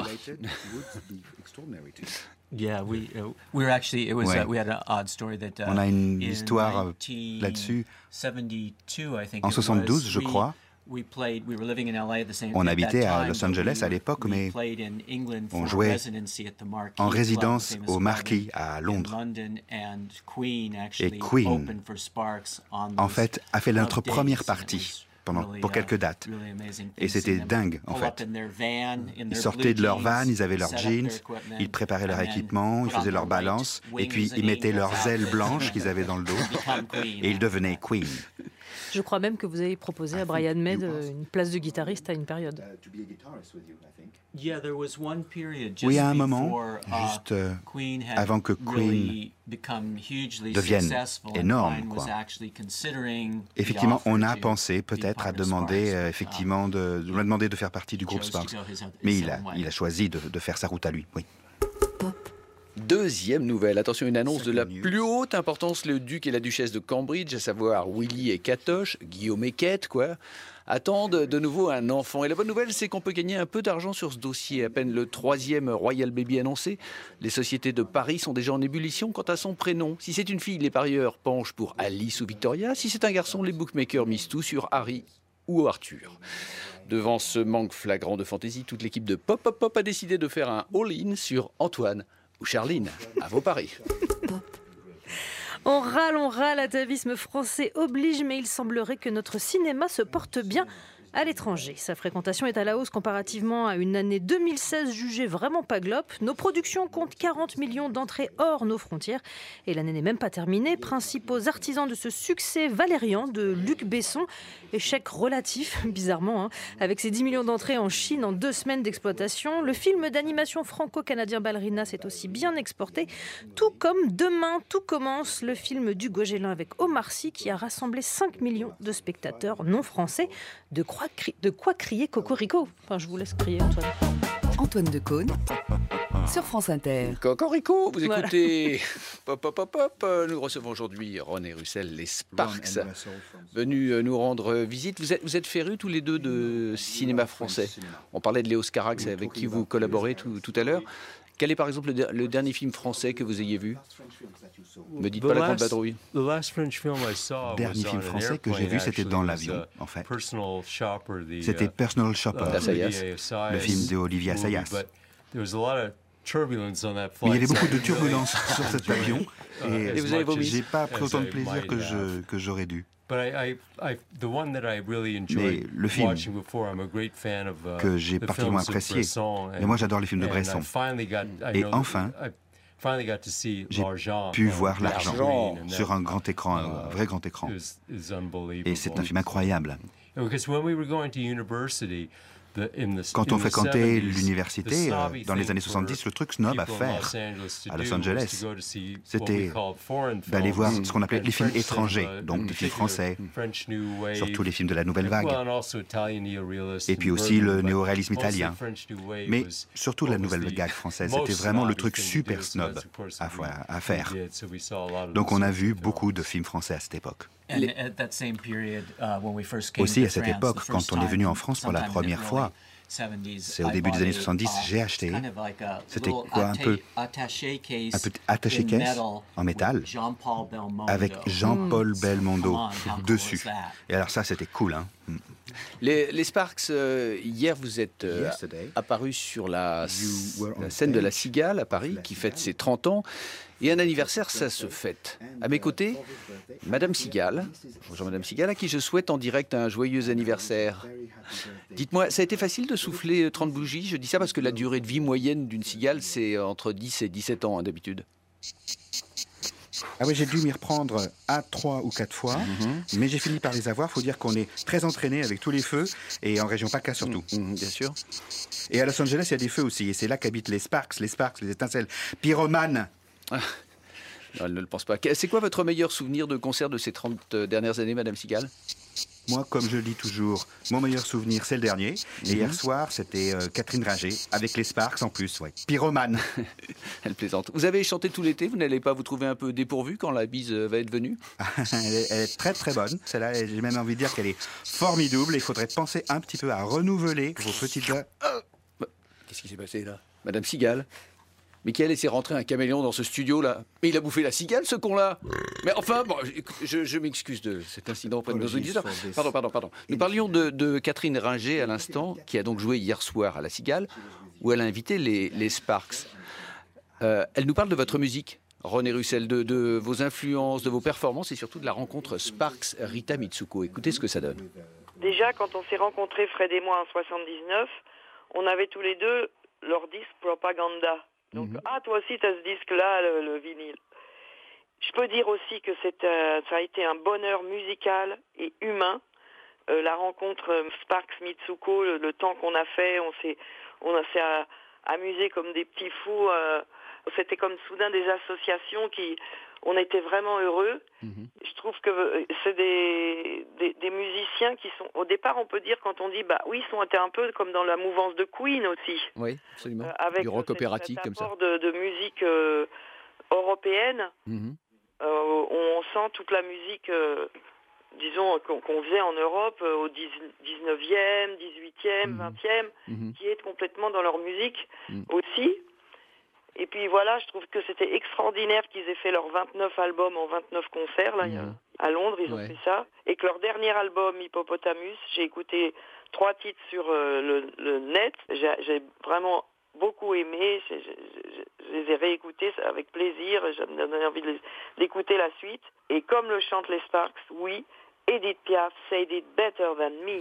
Yeah, we were actually, it was, Ouais. we had an odd story that, On a une in histoire là-dessus. 1972, I think En it 72, was, je crois. we were living in LA at the same, On at that habitait à time, Los Angeles à l'époque, we mais played in England on for jouait residency at the Marquee en Club, résidence famous au club Marquis in à Londres. London, and Queen actually Queen, opened for Sparks on en those fait, a fait notre club première days, and it partie was pour quelques dates. really amazing Et to c'était see them dingue, en pull fait. up in their van, in Ils their sortaient de blue leur van, jeans, ils avaient leurs set up jeans, their equipment, ils préparaient leur and then équipement, ils put on faisaient leur their balance, white et puis wings ils and mettaient leurs eagles ailes outfit. blanches qu'ils avaient dans le dos, Become Queen. et ils devenaient Queen. Je crois même que vous avez proposé à Brian May une place de guitariste à une période. Yeah, there was one period just Oui, à un moment, before, juste Queen had avant que really become hugely devienne successful, and énorme, Brian was quoi. actually considering the Effectivement, on offer a to pensé be peut-être part à of demander, Sparks, but, effectivement, on lui a demandé de faire partie du groupe chose to Sparks. go his Mais own way. il a choisi de faire sa route à lui, oui. Deuxième nouvelle, attention, une annonce de la plus haute importance, le duc et la duchesse de Cambridge, à savoir Willy et Katoche, Guillaume et Kate, quoi, attendent de nouveau un enfant. Et la bonne nouvelle, c'est qu'on peut gagner un peu d'argent sur ce dossier. À peine le 3e Royal Baby annoncé, les sociétés de paris sont déjà en ébullition quant à son prénom. Si c'est une fille, les parieurs penchent pour Alice ou Victoria. Si c'est un garçon, les bookmakers misent tout sur Harry ou Arthur. Devant ce manque flagrant de fantaisie, toute l'équipe de Pop Pop Pop a décidé de faire un all-in sur Antoine ou Charline. À vos paris. On râle, atavisme français oblige, mais il semblerait que notre cinéma se porte bien à l'étranger. Sa fréquentation est à la hausse comparativement à une année 2016 jugée vraiment pas globe. Nos productions comptent 40 millions d'entrées hors nos frontières. Et l'année n'est même pas terminée. Principaux artisans de ce succès Valérian de Luc Besson. Échec relatif, bizarrement, avec ses 10 millions d'entrées en Chine en 2 semaines d'exploitation. Le film d'animation franco-canadien Ballerina s'est aussi bien exporté. Tout comme Demain, tout commence, le film d'Hugo Gélin avec Omar Sy qui a rassemblé 5 millions de spectateurs non français. De quoi crier Cocorico? Enfin, je vous laisse crier, Antoine. Antoine Decaune sur France Inter. Cocorico, vous écoutez Pop Pop Pop Pop. Nous recevons aujourd'hui Ron et Russell, les Sparks, venus nous rendre visite. Vous êtes férus tous les deux de cinéma français. On parlait de Léo Scarax avec qui vous collaborez tout à l'heure. Quel est par exemple le dernier film français que vous ayez vu? Me dites pas La Grande Vadrouille. Le dernier film français que j'ai vu, c'était dans l'avion, en fait. C'était Personal Shopper, le film d'Olivier Assayas. Mais il y avait beaucoup de turbulences sur cet avion et vous avez vomi. j'ai pas pris autant de plaisir que j'aurais dû. Mais le film que j'ai particulièrement apprécié, et moi j'adore les films de Bresson, et enfin j'ai pu voir L'Argent sur un grand écran, un vrai grand écran, et c'est un film incroyable. Quand on fréquentait l'université, dans les années 70, le truc snob à faire à Los Angeles, c'était d'aller voir ce qu'on appelait les films étrangers, donc des films français, surtout les films de la Nouvelle Vague, et puis aussi le néo-réalisme italien, mais surtout la Nouvelle Vague française. C'était vraiment le truc super snob à faire. Donc on a vu beaucoup de films français à cette époque. Aussi, à cette époque, quand on est venu en France pour la première fois, c'est au début des années 70, j'ai acheté, c'était quoi, un peu attaché-caisse en métal, avec Jean-Paul Belmondo dessus. Et alors ça, c'était cool, hein. Les Sparks, hier vous êtes apparus sur la scène de la Cigale à Paris, qui fête ses 30 ans. Et un anniversaire, ça se fête. À mes côtés, Madame Cigale. Bonjour Madame Cigale, à qui je souhaite en direct un joyeux anniversaire. Dites-moi, ça a été facile de souffler 30 bougies? Je dis ça parce que la durée de vie moyenne d'une cigale, c'est entre 10 et 17 ans d'habitude. Ah oui, j'ai dû m'y reprendre à 3 ou 4 fois, mais j'ai fini par les avoir. Il faut dire qu'on est très entraîné avec tous les feux, et en région PACA surtout. Bien sûr. Et à Los Angeles, il y a des feux aussi, et c'est là qu'habitent les sparks, les étincelles pyromanes. Ah, non, elle ne le pense pas. C'est quoi votre meilleur souvenir de concert de ces 30 dernières années, Madame Cigale? Moi, comme je le dis toujours, mon meilleur souvenir, c'est le dernier. Et hier soir, c'était Catherine Ringer, avec les Sparks en plus, ouais. Pyromane. Elle plaisante. Vous avez chanté tout l'été, vous n'allez pas vous trouver un peu dépourvu quand la bise va être venue? Elle est très très bonne. Celle-là, j'ai même envie de dire qu'elle est formidable. Il faudrait penser un petit peu à renouveler vos petites... Qu'est-ce qui s'est passé là? Madame Cigale? Mais qui a laissé rentrer un caméléon dans ce studio-là? Mais il a bouffé la cigale, ce con-là! Mais enfin, bon, je m'excuse de cet incident auprès de nos auditeurs. Pardon. Nous parlions de Catherine Ringer à l'instant, qui a donc joué hier soir à la Cigale, où elle a invité les Sparks. Elle nous parle de votre musique, René Russell, de vos influences, de vos performances et surtout de la rencontre Sparks-Rita Mitsuko. Écoutez ce que ça donne. Déjà, quand on s'est rencontrés, Fred et moi, en 79, on avait tous les deux leur disque Propaganda. Donc, toi aussi, tu as ce disque-là, le vinyle. Je peux dire aussi que ça a été un bonheur musical et humain. La rencontre Sparks-Mitsuko, le temps qu'on a fait, on s'est amusés comme des petits fous. C'était comme soudain des associations on était vraiment heureux. Je trouve que c'est des musiciens qui sont, au départ, on peut dire, quand on dit, oui, ils sont un peu comme dans la mouvance de Queen aussi. Oui, absolument. Avec du rock opératique comme ça. De musique européenne, on sent toute la musique, disons, qu'on faisait en Europe au 19e, 18e, 20e, qui est complètement dans leur musique aussi. Et puis voilà, je trouve que c'était extraordinaire qu'ils aient fait leurs 29 albums en 29 concerts, là, à Londres, ils ont fait ça. Et que leur dernier album, Hippopotamus, j'ai écouté 3 titres sur le net. J'ai vraiment beaucoup aimé, je les ai réécoutés avec plaisir, ça me donnait envie d'écouter la suite. Et comme le chantent les Sparks, oui, Edith Piaf said it better than me.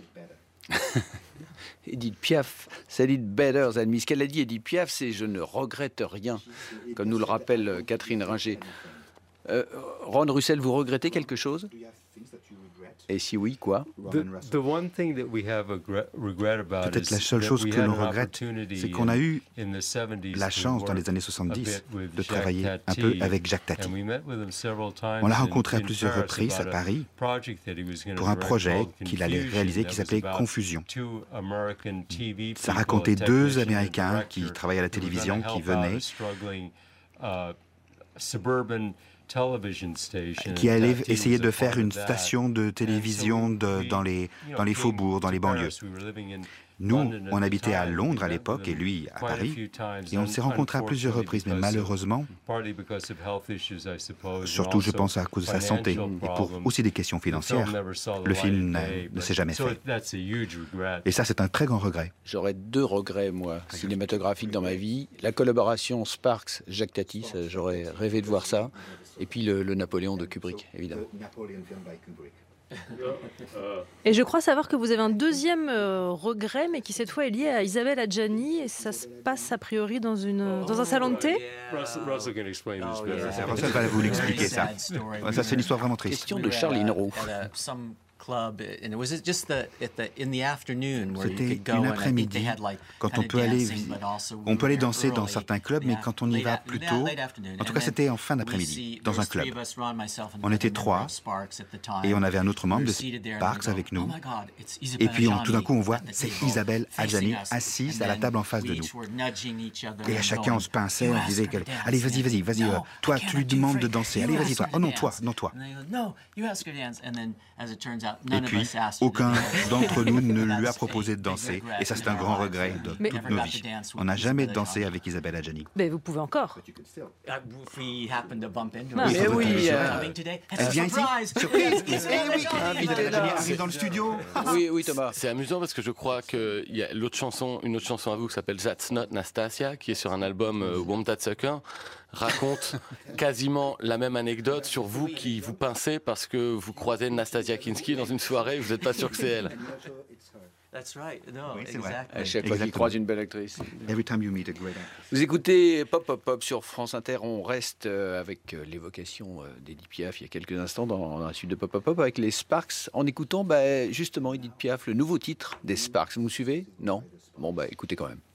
Edith Piaf, said it better than me. Ce qu'elle a dit, Edith Piaf, c'est « je ne regrette rien », comme nous le rappelle Catherine Ringer. Ron Russell, vous regrettez quelque chose? Et si oui, quoi? Peut-être la seule chose que l'on regrette, c'est qu'on a eu la chance dans les années 70 de travailler un peu avec Jacques Tati. On l'a rencontré à plusieurs reprises à Paris pour un projet qu'il allait réaliser qui s'appelait Confusion. Ça racontait 2 Américains qui travaillaient à la télévision, qui venaient, qui allait essayer de faire une station de télévision dans les faubourgs, dans les banlieues. Nous, on habitait à Londres à l'époque et lui à Paris. Et on s'est rencontrés à plusieurs reprises, mais malheureusement, surtout je pense à cause de sa santé et pour aussi des questions financières, le film ne s'est jamais fait. Et ça, c'est un très grand regret. J'aurais 2 regrets, moi, cinématographiques dans ma vie. La collaboration Sparks-Jacques Tati, j'aurais rêvé de voir ça. Et puis le Napoléon de Kubrick, évidemment. Et je crois savoir que vous avez un deuxième regret, mais qui cette fois est lié à Isabelle Adjani, et ça se passe a priori dans un salon de thé. Russell va vous l'expliquer, ça. Ça, c'est une histoire vraiment triste. Question de Charline Roux. C'était une après-midi, quand on peut aller danser dans certains clubs, mais quand on y va plus tôt, en tout cas c'était en fin d'après-midi, dans un club. On était 3, et on avait un autre membre de Sparks avec nous, et puis tout d'un coup on voit, c'est Isabelle Adjani assise à la table en face de nous. Et à chacun on se pinçait, on disait, allez vas-y, toi tu lui demandes de danser, allez vas-y toi, oh non toi. Et puis, aucun d'entre nous ne lui a proposé de danser. Et ça, c'est un grand regret de toutes nos vies. On n'a jamais dansé avec Isabelle Adjani. Mais vous pouvez encore. Mais oui, elle vient ici. Surprise. Isabelle Adjani arrive dans le studio. Oui, Thomas. C'est amusant parce que je crois qu'il y a une autre chanson à vous qui s'appelle That's Not Nastasia, qui est sur un album Womb That Sucker. raconte quasiment la même anecdote sur vous qui vous pincez parce que vous croisez Nastasia Kinski dans une soirée et vous n'êtes pas sûr que c'est elle. That's right. No, Oui, c'est vrai. À chaque fois qu'il croise une belle actrice. Every time you meet a great actor. Vous écoutez Pop Pop Pop sur France Inter. On reste avec l'évocation d'Edith Piaf il y a quelques instants dans la suite de Pop Pop Pop avec les Sparks en écoutant justement Edith Piaf, le nouveau titre des Sparks. Vous me suivez? Non? Bon, écoutez quand même.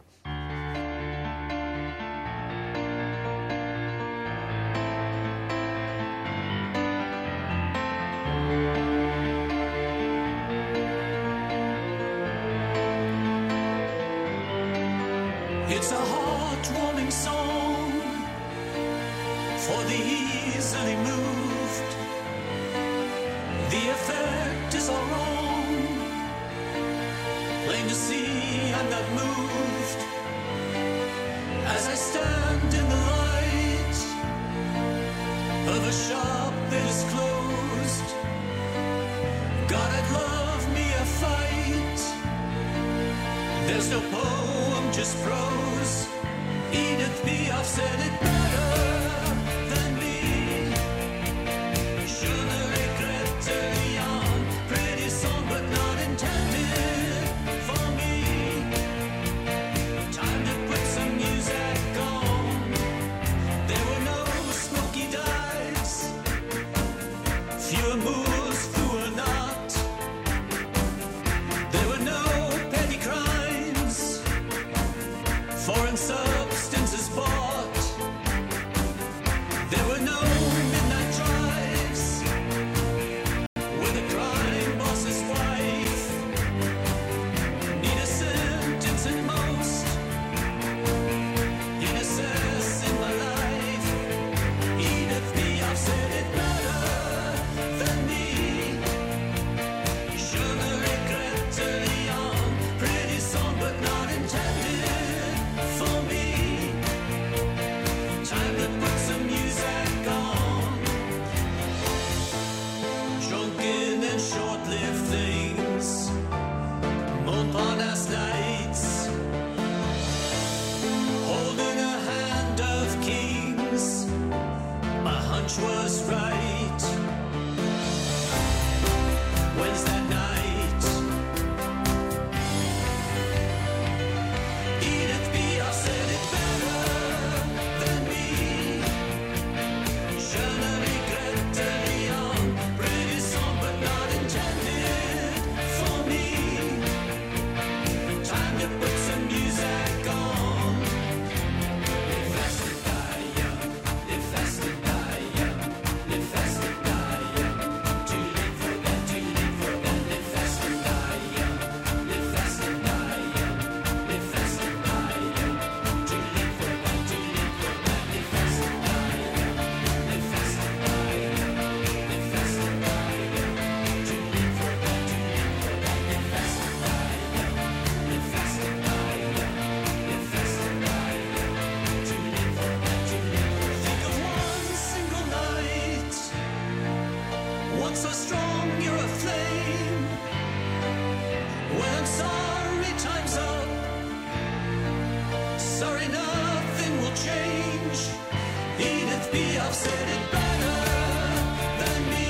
It's a heartwarming song for the easily moved. The effect is all wrong. Plain to see I'm not moved as I stand in the light of a shop that is closed. God, I'd love me a fight. There's no poem, just prose. Edith Piaf said it better than me. Je ne regrette rien. Pretty song, but not intended for me. Time to put some music on. There were no smoky dives, fewer moves, fewer not. There were no petty crimes, foreign substances bought. There were no midnight drives with a crime boss's wife. Need a sentence at most, innocence in my life. Edith Piaf said it better than me. Je ne regrette rien. Pretty song, but not intended for me. Time to put some music on. Drunken and short-lived things, Montparnasse nights, holding a hand of kings. My hunch was right. When's that night? Edith Piaf said it better than me. Je ne regrette rien. Pretty song, but not intended for me. Time to put some music on. Live fast and die young. Live fast and die young. Live fast and die young. Too late for that. Too late for that. Live fast and die young. Live fast and die young. Live fast and die young. Too late for that. Too late for that. Live fast and die young. Live fast and die young. Live fast and die young. Too late for that. Too late for that. Live fast and die young. Live fast and die young. Live fast and die young. Too late for that. Too late for that. Think of one single night, one so strong you're a flame. When I'm sorry, time's up. Sorry, nothing will change. Edith Piaf said it better than me.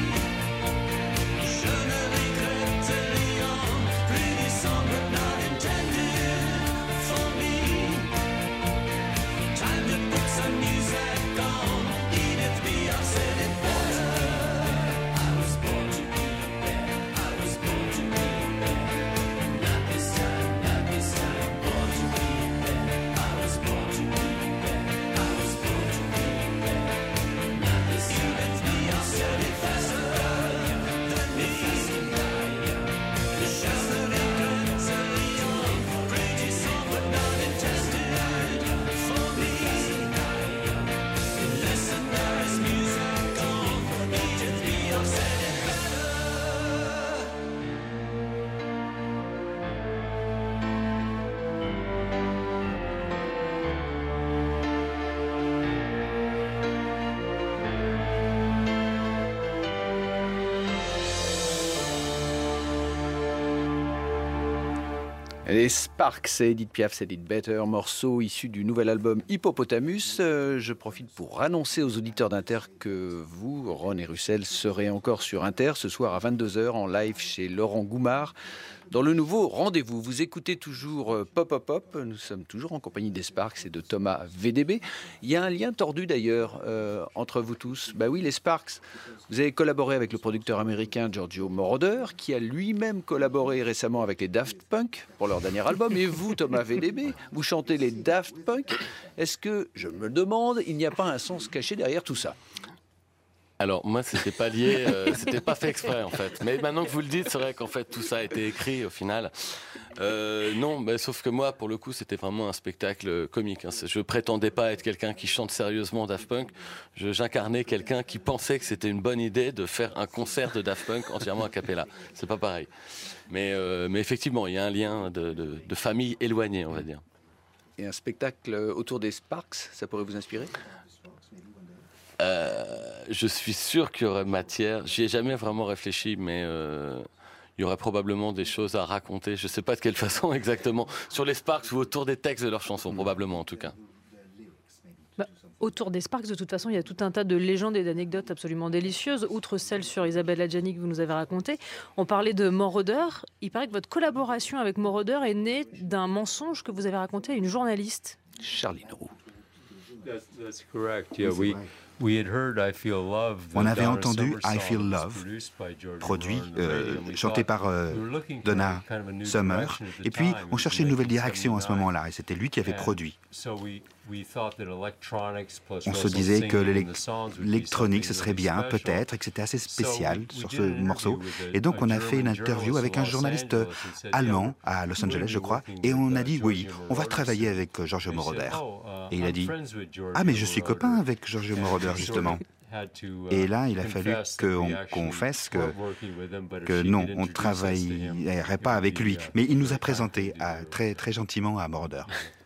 Je ne regrette rien. Pretty song, but not intended for me. Time to put some music on. Edith Piaf said it better. I was born Les Sparks, c'est Edith Piaf, c'est Edith Better, morceau issu du nouvel album Hippopotamus. Je profite pour annoncer aux auditeurs d'Inter que vous, Ron et Russell, serez encore sur Inter ce soir à 22h en live chez Laurent Goumard. Dans le nouveau Rendez-vous, vous écoutez toujours Pop Pop Pop. Nous sommes toujours en compagnie des Sparks et de Thomas VDB. Il y a un lien tordu d'ailleurs entre vous tous. Bah oui, les Sparks, vous avez collaboré avec le producteur américain Giorgio Moroder, qui a lui-même collaboré récemment avec les Daft Punk pour leur dernier album. Et vous, Thomas VDB, vous chantez les Daft Punk. Est-ce que, je me demande, il n'y a pas un sens caché derrière tout ça ? Alors moi c'était pas lié, c'était pas fait exprès en fait. Mais maintenant que vous le dites, c'est vrai qu'en fait tout ça a été écrit au final. Non, bah, sauf que moi pour le coup c'était vraiment un spectacle comique. Hein. Je prétendais pas être quelqu'un qui chante sérieusement Daft Punk. J'incarnais quelqu'un qui pensait que c'était une bonne idée de faire un concert de Daft Punk entièrement a cappella. C'est pas pareil. Mais effectivement il y a un lien de famille éloignée on va dire. Et un spectacle autour des Sparks, ça pourrait vous inspirer ? Je suis sûr qu'il y aurait matière. J'y ai jamais vraiment réfléchi, mais il y aurait probablement des choses à raconter. Je ne sais pas de quelle façon exactement. Sur les Sparks ou autour des textes de leurs chansons, probablement en tout cas. Bah, autour des Sparks, de toute façon, il y a tout un tas de légendes et d'anecdotes absolument délicieuses. Outre celle sur Isabelle Adjani que vous nous avez racontée, on parlait de Moroder. Il paraît que votre collaboration avec Moroder est née d'un mensonge que vous avez raconté à une journaliste. Charline Roux. That's correct. Yeah, on avait entendu I Feel Love, produit, chanté par Donna Summer, et puis on cherchait une nouvelle direction à ce moment-là, et c'était lui qui avait produit. On se disait que l'électronique, ce serait bien, peut-être, et que c'était assez spécial sur ce morceau. Et donc on a fait une interview avec un journaliste allemand à Los Angeles, je crois, et on a dit oui, on va travailler avec Giorgio Moroder. Et il a dit ah mais je suis copain avec Giorgio Moroder justement. Et là, il a fallu qu'on confesse que non, on ne travaillerait pas avec lui. Mais il nous a présenté très, très gentiment à Moroder.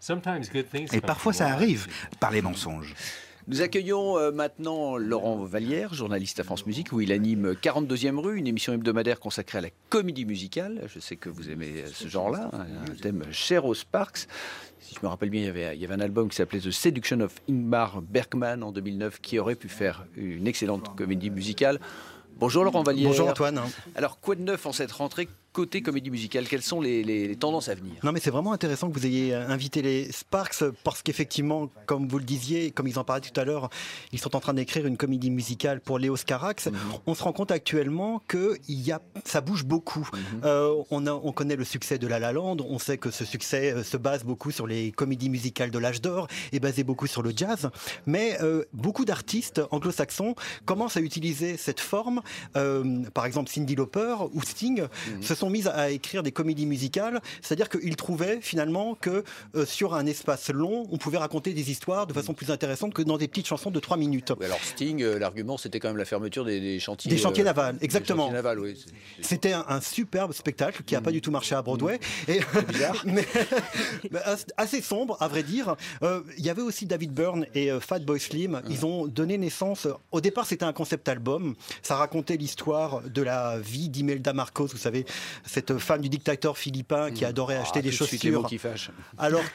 Et parfois, ça arrive par les mensonges. Nous accueillons maintenant Laurent Vallière, journaliste à France Musique, où il anime 42e rue, une émission hebdomadaire consacrée à la comédie musicale. Je sais que vous aimez ce genre-là, un thème cher aux Sparks. Si je me rappelle bien, il y avait un album qui s'appelait The Seduction of Ingmar Bergman en 2009, qui aurait pu faire une excellente comédie musicale. Bonjour Laurent Vallière. Bonjour Antoine. Alors, quoi de neuf en cette rentrée côté comédie musicale? Quelles sont les tendances à venir? Non mais c'est vraiment intéressant que vous ayez invité les Sparks parce qu'effectivement, comme vous le disiez, comme ils en parlaient tout à l'heure, ils sont en train d'écrire une comédie musicale pour Léos Carax. On se rend compte actuellement que ça bouge beaucoup. On connaît le succès de La La Land, on sait que ce succès se base beaucoup sur les comédies musicales de l'âge d'or et basé beaucoup sur le jazz, mais beaucoup d'artistes anglo-saxons commencent à utiliser cette forme. Par exemple Cyndi Lauper ou Sting se sont mis à écrire des comédies musicales, c'est-à-dire qu'ils trouvaient finalement que sur un espace long, on pouvait raconter des histoires de façon plus intéressante que dans des petites chansons de 3 minutes. Oui, alors Sting, l'argument c'était quand même la fermeture des chantiers. Des chantiers navals, exactement. Des chantiers navals, oui. C'était un superbe spectacle qui n'a pas du tout marché à Broadway. Et bizarre. mais assez sombre, à vrai dire. Il y avait aussi David Byrne et Fatboy Slim. Ils ont donné naissance. Au départ, c'était un concept album. Ça racontait l'histoire de la vie d'Imelda Marcos, vous savez, cette femme du dictateur philippin qui adorait acheter des chaussures, alors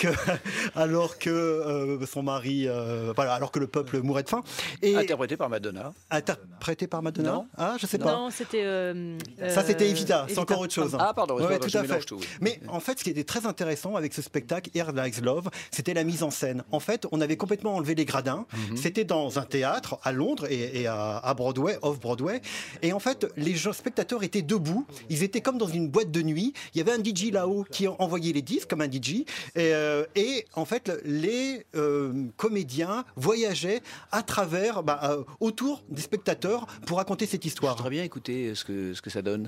que son mari, alors que le peuple mourait de faim. Et interprété par Madonna. Interprété par Madonna. Non. Ah, je sais pas. Non, c'était. Ça, c'était Evita. C'est encore autre chose. Ah, pardon. Ouais, tout à fait. Tout, oui. Mais en fait, ce qui était très intéressant avec ce spectacle, Here Lies Love, c'était la mise en scène. En fait, on avait complètement enlevé les gradins. C'était dans un théâtre à Londres et à Broadway, off-Broadway. Et en fait, les spectateurs étaient debout. Ils étaient comme dans une boîte de nuit. Il y avait un DJ là-haut qui envoyait les disques comme un DJ. Et en fait, les comédiens voyageaient à travers, autour des spectateurs pour raconter cette histoire. Je voudrais bien écouter ce que ça donne.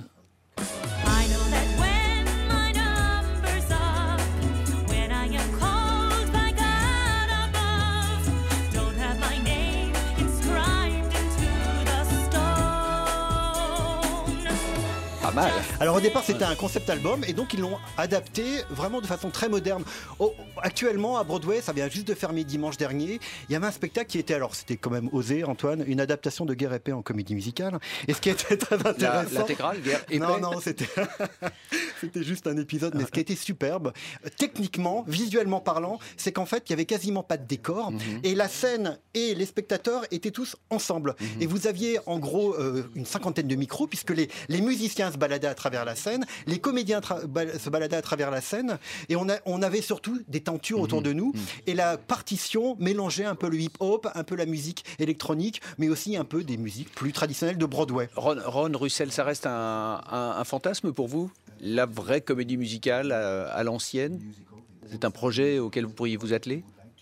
mal. Alors au départ c'était un concept album et donc ils l'ont adapté vraiment de façon très moderne. Actuellement à Broadway, ça vient juste de fermer dimanche dernier, il y avait un spectacle qui était, alors c'était quand même osé Antoine, une adaptation de Guerre épée en comédie musicale. Et ce qui était très intéressant... L'intégrale, Guerre épée? Non, c'était juste un épisode, mais ce qui était superbe, techniquement, visuellement parlant, c'est qu'en fait il y avait quasiment pas de décor et la scène et les spectateurs étaient tous ensemble. Et vous aviez en gros une cinquantaine de micros puisque les musiciens se baladaient à travers la scène, les comédiens se baladaient à travers la scène et on avait surtout des tentures autour de nous et la partition mélangeait un peu le hip-hop, un peu la musique électronique, mais aussi un peu des musiques plus traditionnelles de Broadway. Ron Russell, ça reste un fantasme pour vous? La vraie comédie musicale à l'ancienne? C'est un projet auquel vous pourriez vous atteler?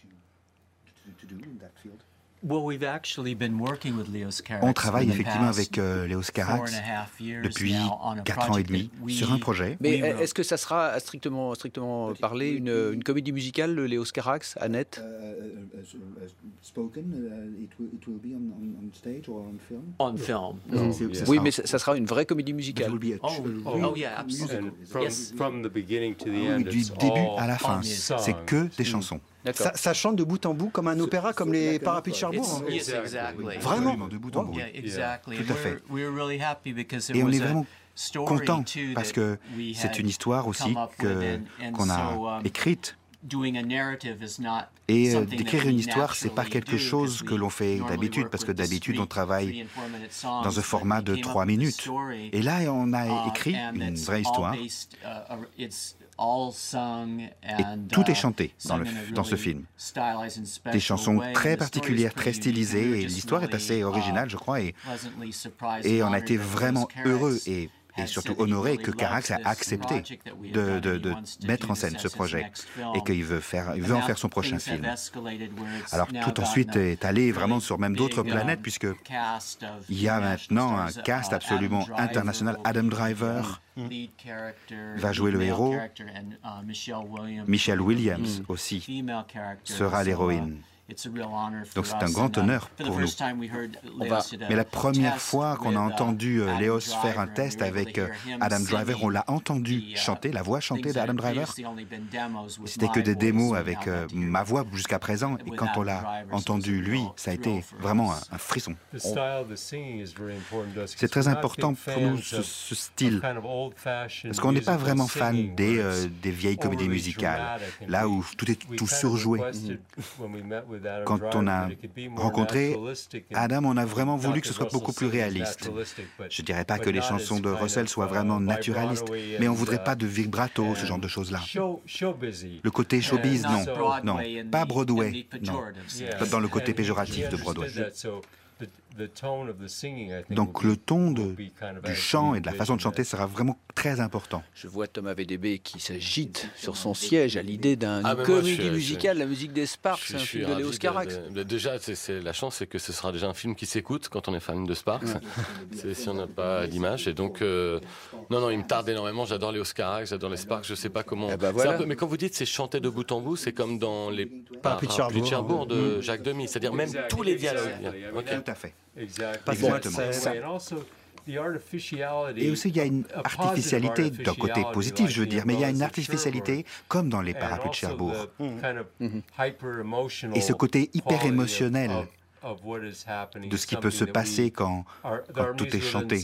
On travaille effectivement avec Léos Carax depuis 4 ans et demi sur un projet. Mais est-ce que ça sera strictement parlé une comédie musicale, le Léos Carax, Annette? On film. Oui, mais ça sera une vraie comédie musicale. Oh yeah, absolutely. From the beginning to the end, Du début à la fin, c'est que des chansons. Ça chante de bout en bout comme un opéra, comme les Parapluies de Cherbourg. Yes, exactly. Vraiment de bout en bout. Yeah, exactly. Tout à fait. We're really happy because it Et on was est vraiment content story parce que c'est une histoire aussi qu'on a écrite. Et d'écrire une histoire, c'est pas quelque chose que l'on fait d'habitude, parce que d'habitude on travaille dans un format de 3 minutes. Et là, on a écrit une vraie histoire. Et tout est chanté dans ce film. Des chansons très particulières, très stylisées, et l'histoire est assez originale, je crois, et on a été vraiment heureux et surtout honoré que Carax a accepté de mettre en scène ce projet et qu'il veut en faire son prochain film. Alors tout ensuite est allé vraiment sur même d'autres planètes puisque il y a maintenant un cast absolument international. Adam Driver va jouer le héros. Michelle Williams aussi sera l'héroïne. Donc c'est un grand honneur pour nous. Mais la première fois qu'on a entendu Léos faire un test avec Adam Driver, on l'a entendu chanter, la voix chantée d'Adam Driver. C'était que des démos avec ma voix jusqu'à présent. Et quand on l'a entendu lui, ça a été vraiment un frisson. C'est très important pour nous ce style. Parce qu'on n'est pas vraiment fan des vieilles comédies musicales, là où tout est tout surjoué. Quand on a rencontré Adam, on a vraiment voulu que ce soit beaucoup plus réaliste. Je ne dirais pas que les chansons de Russell soient vraiment naturalistes, mais on ne voudrait pas de vibrato, ce genre de choses-là. Le côté showbiz, non. Pas Broadway, non. Dans le côté péjoratif de Broadway. Donc le ton du chant et de la façon de chanter sera vraiment très important. Je vois Thomas VDB qui s'agite sur son siège à l'idée d'une comédie musicale, la musique des Sparks, un film de Léos Carax. Déjà, la chance, c'est que ce sera déjà un film qui s'écoute quand on est fan de Sparks. Si on n'a pas l'image. Et donc, non, il me tarde énormément. J'adore Léos Carax, j'adore les Sparks. Je sais pas comment. Voilà. Mais quand vous dites c'est chanté de bout en bout, c'est comme dans les Parapluies de Cherbourg de Jacques Demy. C'est-à-dire même tous les dialogues. Tout à fait. Exactement. Et aussi, il y a une artificialité d'un côté positif, je veux dire, mais il y a une artificialité comme dans les Parapluies de Cherbourg. Et ce côté hyper émotionnel de ce qui peut se passer quand tout est chanté.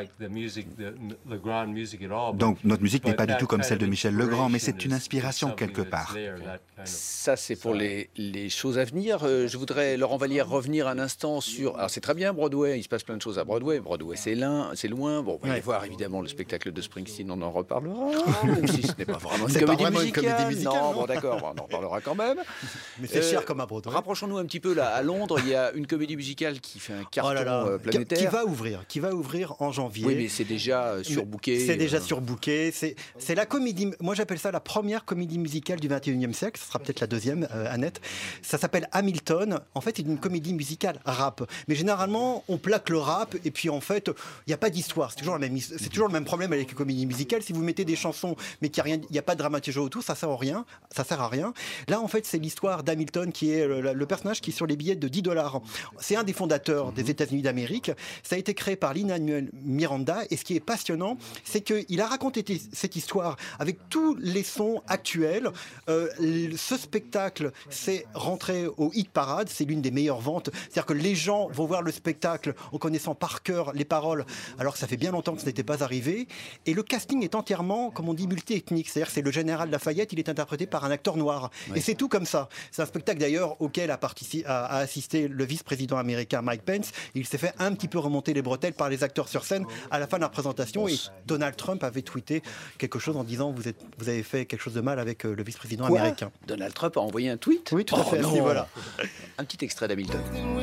Donc notre musique n'est pas du tout comme celle de Michel Legrand, mais c'est une inspiration quelque part. Ça, c'est pour les choses à venir. Je voudrais, Laurent Vallière, revenir un instant sur... Alors c'est très bien Broadway, il se passe plein de choses à Broadway. Broadway, c'est loin. Bon, on va y voir évidemment le spectacle de Springsteen, on en reparlera, même si ce n'est pas vraiment une comédie musicale. Non, bon d'accord, on en reparlera quand même. Mais c'est cher comme à Broadway. Rapprochons-nous un petit peu là, à Londres, il y a une comédie musicale qui fait un carton planétaire. Qui va ouvrir en janvier. Oui, mais c'est déjà surbooké. C'est déjà surbooké. C'est la comédie, moi j'appelle ça la première comédie musicale du 21e siècle. Ce sera peut-être la deuxième, Annette. Ça s'appelle Hamilton. En fait, c'est une comédie musicale rap. Mais généralement, on plaque le rap et puis en fait, il n'y a pas d'histoire. C'est toujours le même problème avec les comédies musicales. Si vous mettez des chansons, mais qu'il n'y a pas de dramaturgie autour, ça sert à rien. Là, en fait, c'est l'histoire d'Hamilton qui est le personnage qui est sur les billets de $10. C'est un des fondateurs des États-Unis d'Amérique. Ça a été créé par Lin-Manuel Miranda. Et ce qui est passionnant, c'est qu'il a raconté cette histoire avec tous les sons actuels. Ce spectacle, c'est rentré au hit parade. C'est l'une des meilleures ventes. C'est-à-dire que les gens vont voir le spectacle en connaissant par cœur les paroles, alors que ça fait bien longtemps que ce n'était pas arrivé. Et le casting est entièrement, comme on dit, multi-ethnique. C'est-à-dire que c'est le général Lafayette, il est interprété par un acteur noir. Ouais. Et c'est tout comme ça. C'est un spectacle d'ailleurs auquel a assisté le vice-président américain Mike Pence. Il s'est fait un petit peu remonter les bretelles par les acteurs sur scène à la fin de la présentation. Et Donald Trump avait tweeté quelque chose en disant vous avez fait quelque chose de mal avec le vice-président américain. Donald Trump a envoyé un tweet? Oui, tout à fait. Voilà. Un petit extrait d'Hamilton.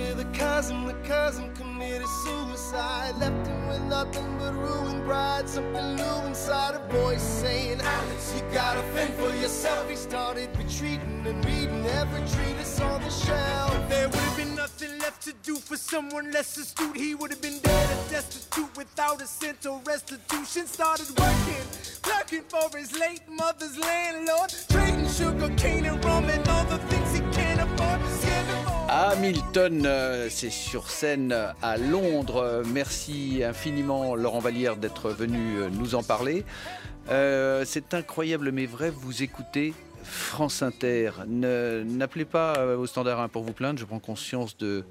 Suicide, left him with nothing but ruined pride. Something new inside, a voice saying, Alex, you gotta fend for yourself. He started retreating and reading every treatise on the shelf. There would have been nothing left to do for someone less astute. He would have been dead and destitute without a cent or restitution. Started working, clerking for his late mother's landlord, trading sugar cane and rum and all the things he can't afford. Hamilton, c'est sur scène à Londres. Merci infiniment Laurent Vallière d'être venu nous en parler. C'est incroyable mais vrai, vous écoutez France Inter. N'appelez pas au standard 1 pour vous plaindre, je prends conscience de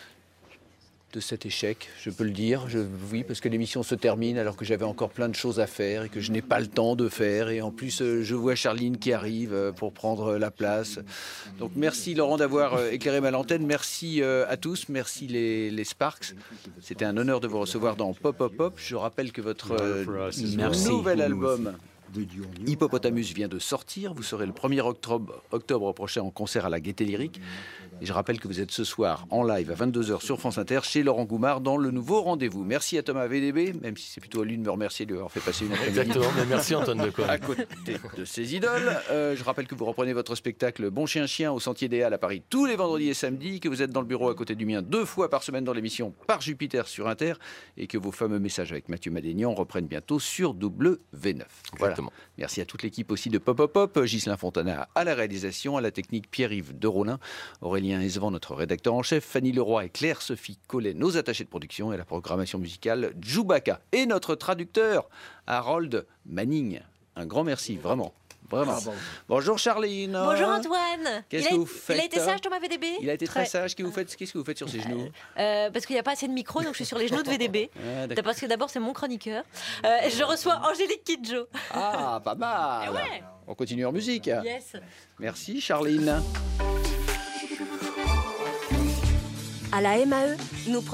cet échec, je peux le dire. Oui, parce que l'émission se termine alors que j'avais encore plein de choses à faire et que je n'ai pas le temps de faire. Et en plus, je vois Charline qui arrive pour prendre la place. Donc merci Laurent d'avoir éclairé ma lanterne. Merci à tous. Merci les Sparks. C'était un honneur de vous recevoir dans Pop Pop Pop. Je rappelle que votre nouvel album Hippopotamus vient de sortir. Vous serez le 1er octobre prochain en concert à la Gaîté Lyrique. Et je rappelle que vous êtes ce soir en live à 22h sur France Inter chez Laurent Goumard dans le nouveau rendez-vous. Merci à Thomas VDB, même si c'est plutôt à lui de me remercier de lui avoir fait passer une après-midi. Exactement, mais merci Antoine Decaune. À côté de ses idoles. Je rappelle que vous reprenez votre spectacle Bon Chien Chien au Sentier des Halles à Paris tous les vendredis et samedis, que vous êtes dans le bureau à côté du mien 2 fois par semaine dans l'émission Par Jupiter sur Inter et que vos fameux messages avec Mathieu Madénian reprennent bientôt sur W9. Voilà. Merci à toute l'équipe aussi de Pop Pop Pop, Ghislain Fontana à la réalisation, à la technique Pierre-Yves de Rolin, Aurélien Esvan, notre rédacteur en chef, Fanny Leroy et Claire-Sophie Collet, nos attachés de production, et la programmation musicale Djoubaka. Et notre traducteur, Harold Manning. Un grand merci, vraiment. Vraiment. Ah bon. Bonjour Charline. Bonjour Antoine. Qu'est-ce que vous faites? Il a été sage Thomas VDB? Il a été très sage. Qu'est-ce que vous faites sur ses genoux? Parce qu'il n'y a pas assez de micro, donc je suis sur les genoux de VDB. Parce que d'abord c'est mon chroniqueur. Je reçois Angélique Kidjo. Ah, pas mal. Ouais. On continue en musique. Yes. Merci Charline. À la MAE, nous